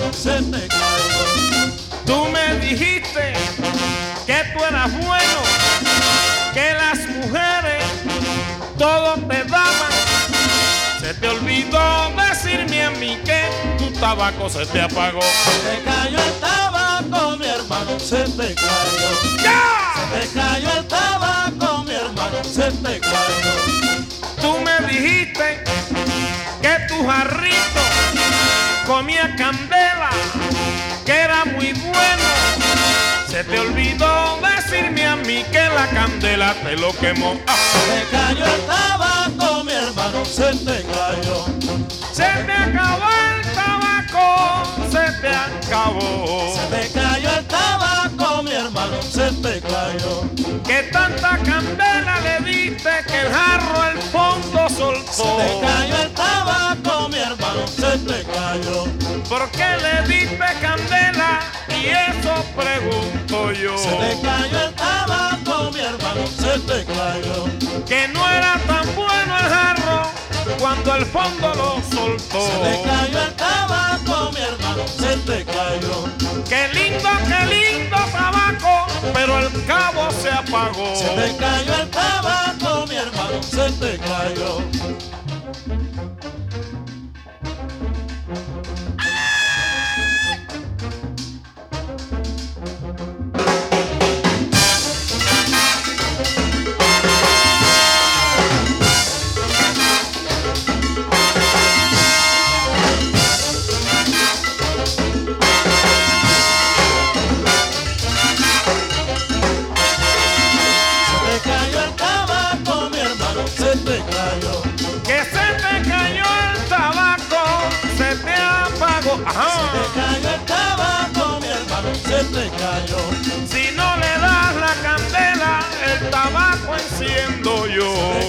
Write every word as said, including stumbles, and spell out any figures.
hermano, se te cayó. Tú me dijiste que tú eras bueno, que las mujeres todo te daban. Se te olvidó decirme a mí que tu tabaco se te apagó. Se te cayó el tabaco, mi hermano, se te cayó. ¡Ya! Se te cayó el tabaco, mi hermano, se te cayó. Tú me dijiste que tu jarrito comía candela, que era muy bueno. Se te olvidó decirme a mí que la candela te lo quemó. ¡Ah! Se te cayó el tabaco, mi hermano, se te cayó. Se te acabó el tabaco, se te acabó. Se te cayó el tabaco, mi hermano, se te cayó. Que tanta candela le diste que el jarro al fondo soltó. Se te cayó el tabaco, mi hermano, se te cayó. ¿Por qué le diste candela? Y eso pregunto yo. Se te cayó el tabaco, mi hermano, se te cayó. Que no era tan bueno el jarro cuando el fondo lo soltó. Se te cayó el tabaco, mi hermano, se te cayó. Qué lindo, qué lindo tabaco, pero el cabo se apagó. Se te cayó el tabaco, mi hermano, se te cayó. Se te cayó. Que se te cayó el tabaco, se te apagó. Ajá. Se te cayó el tabaco, mi hermano, se te cayó. Si no le das la candela, el tabaco enciendo yo. Se